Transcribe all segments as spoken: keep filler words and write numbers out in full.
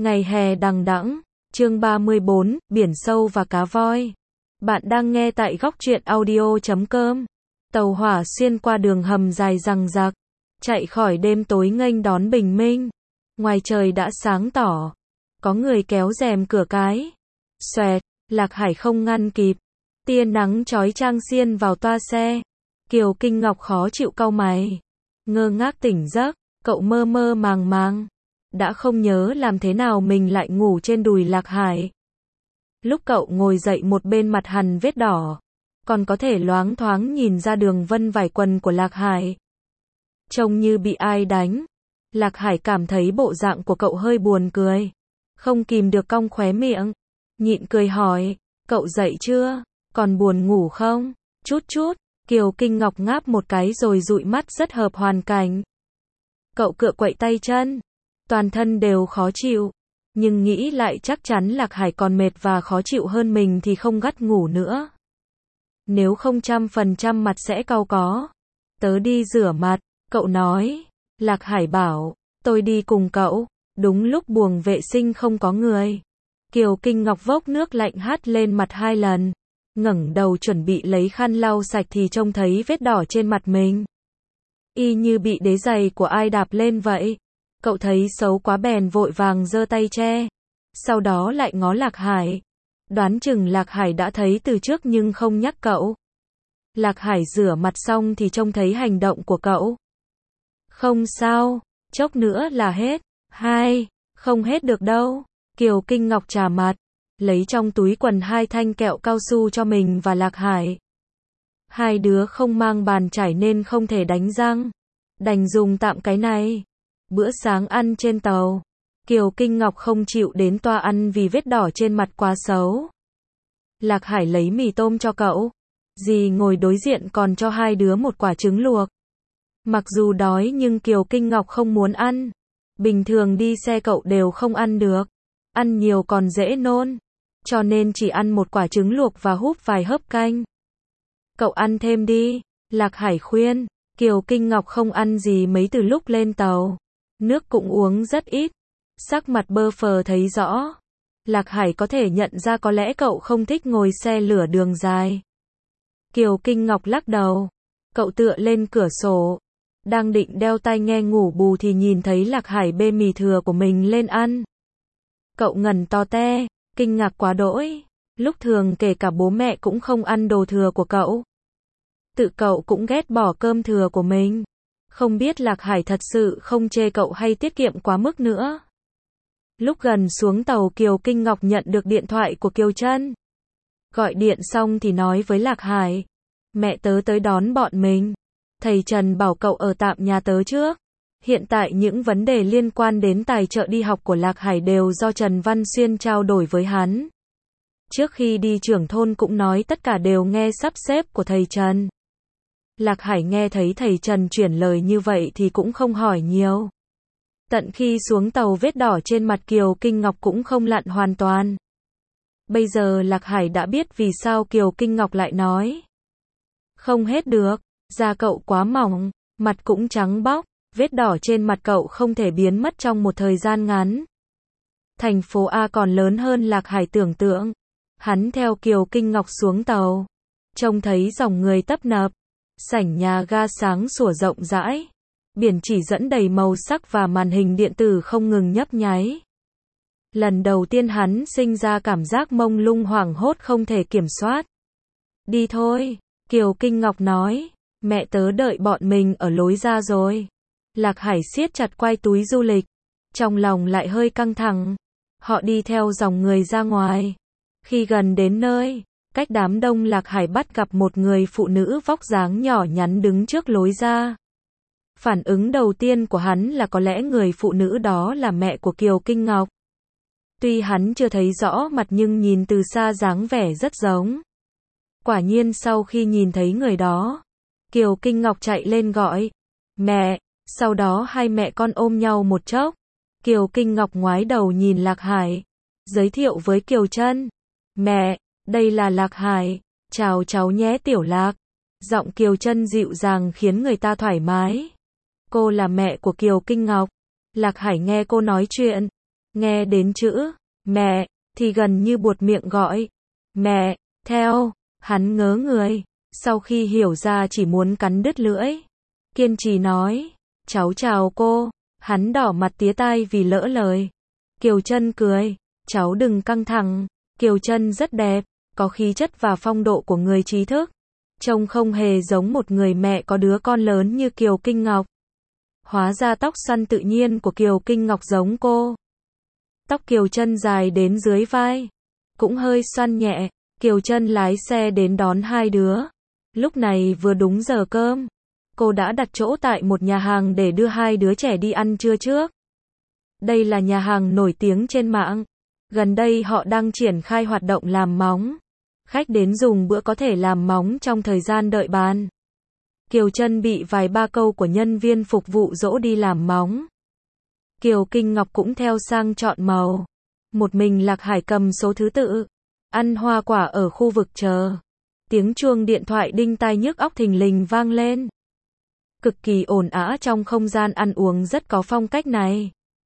Ngày hè đằng đẵng, chương ba mươi bốn, biển sâu và cá voi. Bạn đang nghe tại góc truyện audio chấm com. Tàu hỏa xuyên qua đường hầm dài dằng dặc, chạy khỏi đêm tối nghênh đón bình minh. Ngoài trời đã sáng tỏ, có người kéo rèm cửa cái. Xoẹt, Lạc Hải không ngăn kịp. Tia nắng chói chang xiên vào toa xe. Kiều Kinh Ngọc khó chịu cau mày. Ngơ ngác tỉnh giấc, cậu mơ mơ màng màng. Đã không nhớ làm thế nào mình lại ngủ trên đùi Lạc Hải. Lúc cậu ngồi dậy một bên mặt hằn vết đỏ, còn có thể loáng thoáng nhìn ra đường vân vải quần của Lạc Hải. Trông như bị ai đánh. Lạc Hải cảm thấy bộ dạng của cậu hơi buồn cười. Không kìm được cong khóe miệng. Nhịn cười hỏi, cậu dậy chưa? Còn buồn ngủ không? Chút chút, Kiều Kinh Ngọc ngáp một cái rồi dụi mắt rất hợp hoàn cảnh. Cậu cựa quậy tay chân. Toàn thân đều khó chịu. Nhưng nghĩ lại chắc chắn Lạc Hải còn mệt và khó chịu hơn mình thì không gắt ngủ nữa. Nếu không trăm phần trăm mặt sẽ cau có. Tớ đi rửa mặt, cậu nói. Lạc Hải bảo, tôi đi cùng cậu. Đúng lúc buồng vệ sinh không có người. Kiều Kinh Ngọc vốc nước lạnh hắt lên mặt hai lần. Ngẩng đầu chuẩn bị lấy khăn lau sạch thì trông thấy vết đỏ trên mặt mình. Y như bị đế giày của ai đạp lên vậy. Cậu thấy xấu quá bèn vội vàng giơ tay che. Sau đó lại ngó Lạc Hải. Đoán chừng Lạc Hải đã thấy từ trước nhưng không nhắc cậu. Lạc Hải rửa mặt xong thì trông thấy hành động của cậu. Không sao, chốc nữa là hết. Hai, không hết được đâu. Kiều Kinh Ngọc trà mặt, lấy trong túi quần hai thanh kẹo cao su cho mình và Lạc Hải. Hai đứa không mang bàn chải nên không thể đánh răng. Đành dùng tạm cái này. Bữa sáng ăn trên tàu. Kiều Kinh Ngọc không chịu đến toa ăn vì vết đỏ trên mặt quá xấu. Lạc Hải lấy mì tôm cho cậu. Dì ngồi đối diện còn cho hai đứa một quả trứng luộc. Mặc dù đói nhưng Kiều Kinh Ngọc không muốn ăn. Bình thường đi xe cậu đều không ăn được. Ăn nhiều còn dễ nôn. Cho nên chỉ ăn một quả trứng luộc và húp vài hớp canh. Cậu ăn thêm đi. Lạc Hải khuyên. Kiều Kinh Ngọc không ăn gì mấy từ lúc lên tàu. Nước cũng uống rất ít. Sắc mặt bơ phờ thấy rõ. Lạc Hải có thể nhận ra có lẽ cậu không thích ngồi xe lửa đường dài. Kiều Kinh Ngọc lắc đầu. Cậu tựa lên cửa sổ. Đang định đeo tai nghe ngủ bù thì nhìn thấy Lạc Hải bê mì thừa của mình lên ăn. Cậu ngẩn to te, kinh ngạc quá đỗi. Lúc thường kể cả bố mẹ cũng không ăn đồ thừa của cậu. Tự cậu cũng ghét bỏ cơm thừa của mình. Không biết Lạc Hải thật sự không chê cậu hay tiết kiệm quá mức nữa. Lúc gần xuống tàu Kiều Kinh Ngọc nhận được điện thoại của Kiều Trân. Gọi điện xong thì nói với Lạc Hải. Mẹ tớ tới đón bọn mình. Thầy Trần bảo cậu ở tạm nhà tớ trước. Hiện tại những vấn đề liên quan đến tài trợ đi học của Lạc Hải đều do Trần Văn Xuyên trao đổi với hắn. Trước khi đi trưởng thôn cũng nói tất cả đều nghe sắp xếp của thầy Trần. Lạc Hải nghe thấy thầy Trần chuyển lời như vậy thì cũng không hỏi nhiều. Tận khi xuống tàu vết đỏ trên mặt Kiều Kinh Ngọc cũng không lặn hoàn toàn. Bây giờ Lạc Hải đã biết vì sao Kiều Kinh Ngọc lại nói. Không hết được, da cậu quá mỏng, mặt cũng trắng bóc, vết đỏ trên mặt cậu không thể biến mất trong một thời gian ngắn. Thành phố A còn lớn hơn Lạc Hải tưởng tượng. Hắn theo Kiều Kinh Ngọc xuống tàu. Trông thấy dòng người tấp nập. Sảnh nhà ga sáng sủa rộng rãi. Biển chỉ dẫn đầy màu sắc và màn hình điện tử không ngừng nhấp nháy. Lần đầu tiên hắn sinh ra cảm giác mông lung hoảng hốt không thể kiểm soát. Đi thôi, Kiều Kinh Ngọc nói. Mẹ tớ đợi bọn mình ở lối ra rồi. Lạc Hải siết chặt quai túi du lịch. Trong lòng lại hơi căng thẳng. Họ đi theo dòng người ra ngoài. Khi gần đến nơi, cách đám đông Lạc Hải bắt gặp một người phụ nữ vóc dáng nhỏ nhắn đứng trước lối ra. Phản ứng đầu tiên của hắn là có lẽ người phụ nữ đó là mẹ của Kiều Kinh Ngọc. Tuy hắn chưa thấy rõ mặt nhưng nhìn từ xa dáng vẻ rất giống. Quả nhiên sau khi nhìn thấy người đó, Kiều Kinh Ngọc chạy lên gọi. Mẹ! Sau đó hai mẹ con ôm nhau một chốc. Kiều Kinh Ngọc ngoái đầu nhìn Lạc Hải. Giới thiệu với Kiều Trân. Mẹ! Đây là Lạc Hải. Chào cháu nhé Tiểu Lạc. Giọng Kiều Trân dịu dàng khiến người ta thoải mái. Cô là mẹ của Kiều Kinh Ngọc. Lạc Hải nghe cô nói chuyện. Nghe đến chữ mẹ thì gần như buột miệng gọi mẹ theo, hắn ngớ người, sau khi hiểu ra chỉ muốn cắn đứt lưỡi. Kiên trì nói, cháu chào cô, hắn đỏ mặt tía tai vì lỡ lời. Kiều Trân cười, cháu đừng căng thẳng, Kiều Trân rất đẹp, có khí chất và phong độ của người trí thức. Trông không hề giống một người mẹ có đứa con lớn như Kiều Kinh Ngọc. Hóa ra tóc xoăn tự nhiên của Kiều Kinh Ngọc giống cô. Tóc Kiều Trân dài đến dưới vai, cũng hơi xoăn nhẹ. Kiều Trân lái xe đến đón hai đứa. Lúc này vừa đúng giờ cơm. Cô đã đặt chỗ tại một nhà hàng để đưa hai đứa trẻ đi ăn trưa trước. Đây là nhà hàng nổi tiếng trên mạng. Gần đây họ đang triển khai hoạt động làm móng. Khách đến dùng bữa có thể làm móng trong thời gian đợi bàn. Kiều Trân bị vài ba câu của nhân viên phục vụ dỗ đi làm móng. Kiều Kinh Ngọc cũng theo sang chọn màu. Một mình Lạc Hải cầm số thứ tự. Ăn hoa quả ở khu vực chờ. Tiếng chuông điện thoại đinh tai nhức óc thình lình vang lên. Cực kỳ ồn ào trong không gian ăn uống rất có phong cách này.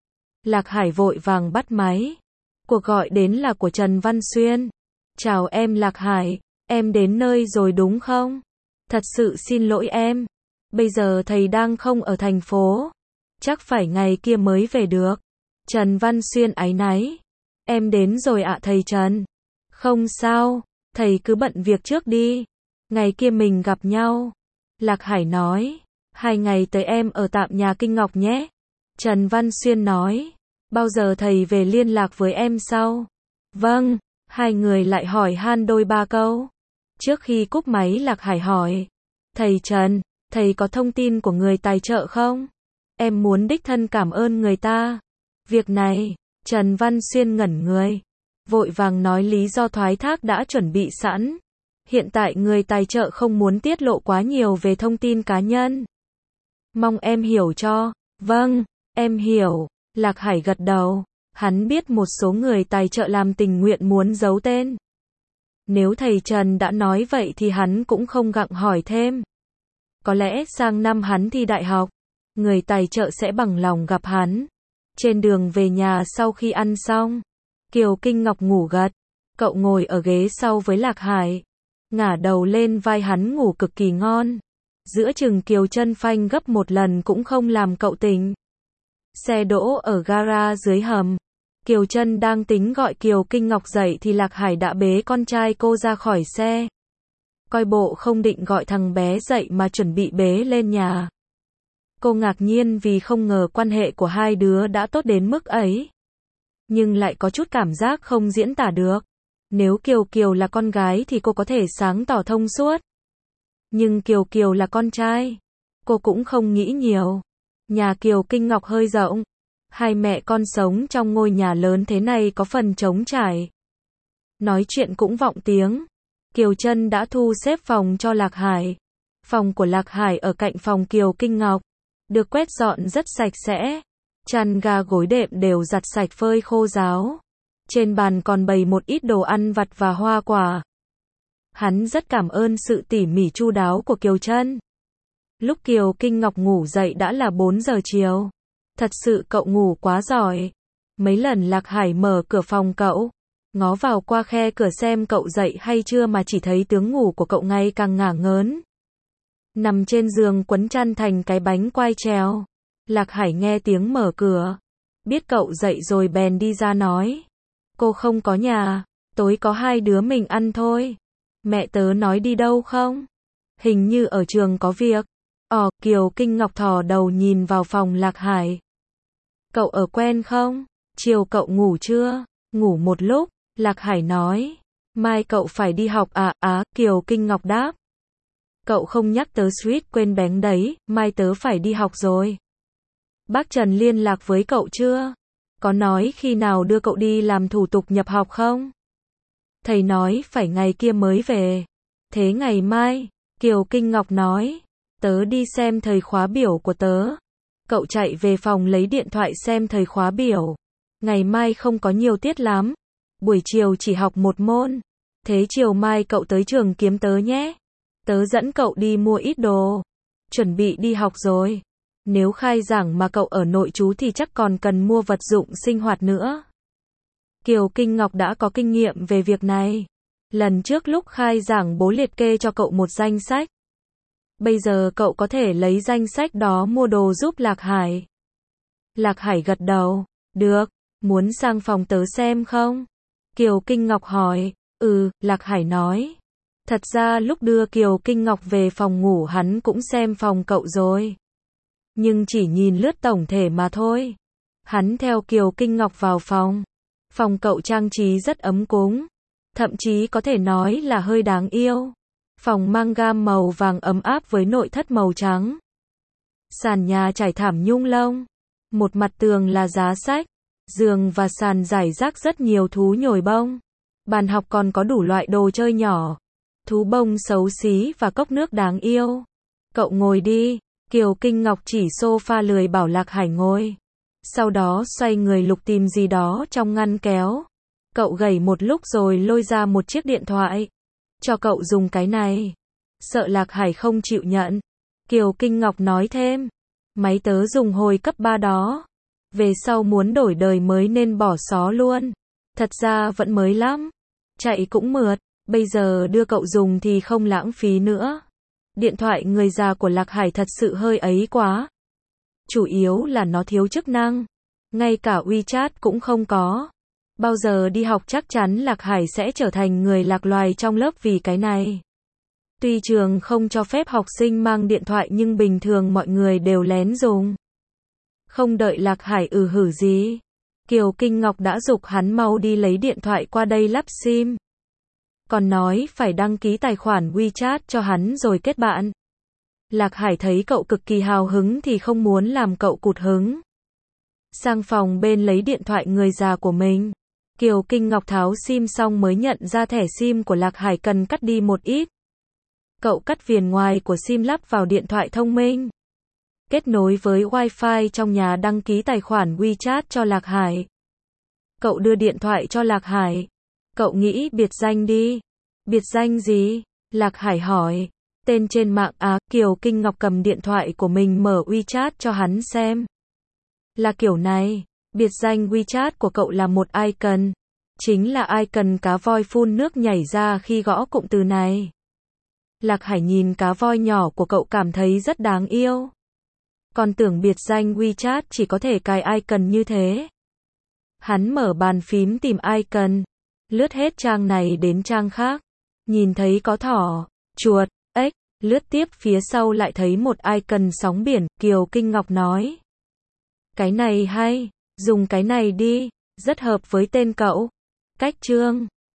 Lạc Hải vội vàng bắt máy. Cuộc gọi đến là của Trần Văn Xuyên. Chào em Lạc Hải, em đến nơi rồi đúng không? Thật sự xin lỗi em. Bây giờ thầy đang không ở thành phố. Chắc phải ngày kia mới về được. Trần Văn Xuyên áy náy. Em đến rồi ạ thầy Trần. Không sao, thầy cứ bận việc trước đi. Ngày kia mình gặp nhau. Lạc Hải nói. Hai ngày tới em ở tạm nhà Kinh Ngọc nhé. Trần Văn Xuyên nói. Bao giờ thầy về liên lạc với em sau? Vâng. Hai người lại hỏi han đôi ba câu. Trước khi cúp máy Lạc Hải hỏi. Thầy Trần, thầy có thông tin của người tài trợ không? Em muốn đích thân cảm ơn người ta. Việc này, Trần Văn Xuyên ngẩn người. Vội vàng nói lý do thoái thác đã chuẩn bị sẵn. Hiện tại người tài trợ không muốn tiết lộ quá nhiều về thông tin cá nhân. Mong em hiểu cho. Vâng, em hiểu. Lạc Hải gật đầu. Hắn biết một số người tài trợ làm tình nguyện muốn giấu tên. Nếu thầy Trần đã nói vậy thì hắn cũng không gặng hỏi thêm. Có lẽ sang năm hắn thi đại học, người tài trợ sẽ bằng lòng gặp hắn. Trên đường về nhà sau khi ăn xong, Kiều Kinh Ngọc ngủ gật. Cậu ngồi ở ghế sau với Lạc Hải, ngả đầu lên vai hắn ngủ cực kỳ ngon. Giữa chừng Kiều Trân phanh gấp một lần cũng không làm cậu tỉnh. Xe đỗ ở gara dưới hầm. Kiều Trân đang tính gọi Kiều Kinh Ngọc dậy thì Lạc Hải đã bế con trai cô ra khỏi xe. Coi bộ không định gọi thằng bé dậy mà chuẩn bị bế lên nhà. Cô ngạc nhiên vì không ngờ quan hệ của hai đứa đã tốt đến mức ấy. Nhưng lại có chút cảm giác không diễn tả được. Nếu Kiều Kiều là con gái thì cô có thể sáng tỏ thông suốt. Nhưng Kiều Kiều là con trai. Cô cũng không nghĩ nhiều. Nhà Kiều Kinh Ngọc hơi rộng. Hai mẹ con sống trong ngôi nhà lớn thế này có phần trống trải. Nói chuyện cũng vọng tiếng. Kiều Trân đã thu xếp phòng cho Lạc Hải. Phòng của Lạc Hải ở cạnh phòng Kiều Kinh Ngọc. Được quét dọn rất sạch sẽ. Chăn ga gối đệm đều giặt sạch phơi khô ráo. Trên bàn còn bày một ít đồ ăn vặt và hoa quả. Hắn rất cảm ơn sự tỉ mỉ chu đáo của Kiều Trân. Lúc Kiều Kinh Ngọc ngủ dậy đã là bốn giờ chiều. Thật sự cậu ngủ quá giỏi. Mấy lần Lạc Hải mở cửa phòng cậu, ngó vào qua khe cửa xem cậu dậy hay chưa mà chỉ thấy tướng ngủ của cậu ngày càng ngả ngớn. Nằm trên giường quấn chăn thành cái bánh quai trèo. Lạc Hải nghe tiếng mở cửa. Biết cậu dậy rồi bèn đi ra nói. Cô không có nhà, tối có hai đứa mình ăn thôi. Mẹ tớ nói đi đâu không? Hình như ở trường có việc. Ồ, Kiều Kinh Ngọc thò đầu nhìn vào phòng Lạc Hải. Cậu ở quen không? Chiều cậu ngủ chưa? Ngủ một lúc, Lạc Hải nói. Mai cậu phải đi học à? Á, Kiều Kinh Ngọc đáp. Cậu không nhắc tớ suýt quên bén đấy, mai tớ phải đi học rồi. Bác Trần liên lạc với cậu chưa? Có nói khi nào đưa cậu đi làm thủ tục nhập học không? Thầy nói phải ngày kia mới về. Thế ngày mai, Kiều Kinh Ngọc nói. Tớ đi xem thời khóa biểu của tớ. Cậu chạy về phòng lấy điện thoại xem thời khóa biểu. Ngày mai không có nhiều tiết lắm. Buổi chiều chỉ học một môn. Thế chiều mai cậu tới trường kiếm tớ nhé. Tớ dẫn cậu đi mua ít đồ. Chuẩn bị đi học rồi. Nếu khai giảng mà cậu ở nội trú thì chắc còn cần mua vật dụng sinh hoạt nữa. Kiều Kinh Ngọc đã có kinh nghiệm về việc này. Lần trước lúc khai giảng bố liệt kê cho cậu một danh sách. Bây giờ cậu có thể lấy danh sách đó mua đồ giúp Lạc Hải. Lạc Hải gật đầu. Được, muốn sang phòng tớ xem không? Kiều Kinh Ngọc hỏi. Ừ, Lạc Hải nói. Thật ra lúc đưa Kiều Kinh Ngọc về phòng ngủ hắn cũng xem phòng cậu rồi. Nhưng chỉ nhìn lướt tổng thể mà thôi. Hắn theo Kiều Kinh Ngọc vào phòng. Phòng cậu trang trí rất ấm cúng. Thậm chí có thể nói là hơi đáng yêu. Phòng mang gam màu vàng ấm áp với nội thất màu trắng. Sàn nhà trải thảm nhung lông. Một mặt tường là giá sách. Giường và sàn rải rác rất nhiều thú nhồi bông. Bàn học còn có đủ loại đồ chơi nhỏ. Thú bông xấu xí và cốc nước đáng yêu. Cậu ngồi đi. Kiều Kinh Ngọc chỉ sofa lười bảo Lạc Hải ngồi. Sau đó xoay người lục tìm gì đó trong ngăn kéo. Cậu gẩy một lúc rồi lôi ra một chiếc điện thoại. Cho cậu dùng cái này. Sợ Lạc Hải không chịu nhận. Kiều Kinh Ngọc nói thêm. Máy tớ dùng hồi cấp ba đó. Về sau muốn đổi đời mới nên bỏ xó luôn. Thật ra vẫn mới lắm. Chạy cũng mượt. Bây giờ đưa cậu dùng thì không lãng phí nữa. Điện thoại người già của Lạc Hải thật sự hơi ấy quá. Chủ yếu là nó thiếu chức năng. Ngay cả WeChat cũng không có. Bao giờ đi học chắc chắn Lạc Hải sẽ trở thành người lạc loài trong lớp vì cái này. Tuy trường không cho phép học sinh mang điện thoại nhưng bình thường mọi người đều lén dùng. Không đợi Lạc Hải ừ hử gì. Kiều Kinh Ngọc đã giục hắn mau đi lấy điện thoại qua đây lắp sim. Còn nói phải đăng ký tài khoản WeChat cho hắn rồi kết bạn. Lạc Hải thấy cậu cực kỳ hào hứng thì không muốn làm cậu cụt hứng. Sang phòng bên lấy điện thoại người già của mình. Kiều Kinh Ngọc tháo sim xong mới nhận ra thẻ sim của Lạc Hải cần cắt đi một ít. Cậu cắt viền ngoài của sim lắp vào điện thoại thông minh. Kết nối với Wi-Fi trong nhà đăng ký tài khoản WeChat cho Lạc Hải. Cậu đưa điện thoại cho Lạc Hải. Cậu nghĩ biệt danh đi. Biệt danh gì? Lạc Hải hỏi. Tên trên mạng à, Kiều Kinh Ngọc cầm điện thoại của mình mở WeChat cho hắn xem. Là kiểu này. Biệt danh WeChat của cậu là một icon. Chính là icon cá voi phun nước nhảy ra khi gõ cụm từ này. Lạc Hải nhìn cá voi nhỏ của cậu cảm thấy rất đáng yêu. Còn tưởng biệt danh WeChat chỉ có thể cài icon như thế. Hắn mở bàn phím tìm icon. Lướt hết trang này đến trang khác. Nhìn thấy có thỏ, chuột, ếch. Lướt tiếp phía sau lại thấy một icon sóng biển. Kiều Kinh Ngọc nói. Cái này hay. Dùng cái này đi. Rất hợp với tên cậu. Cách chương.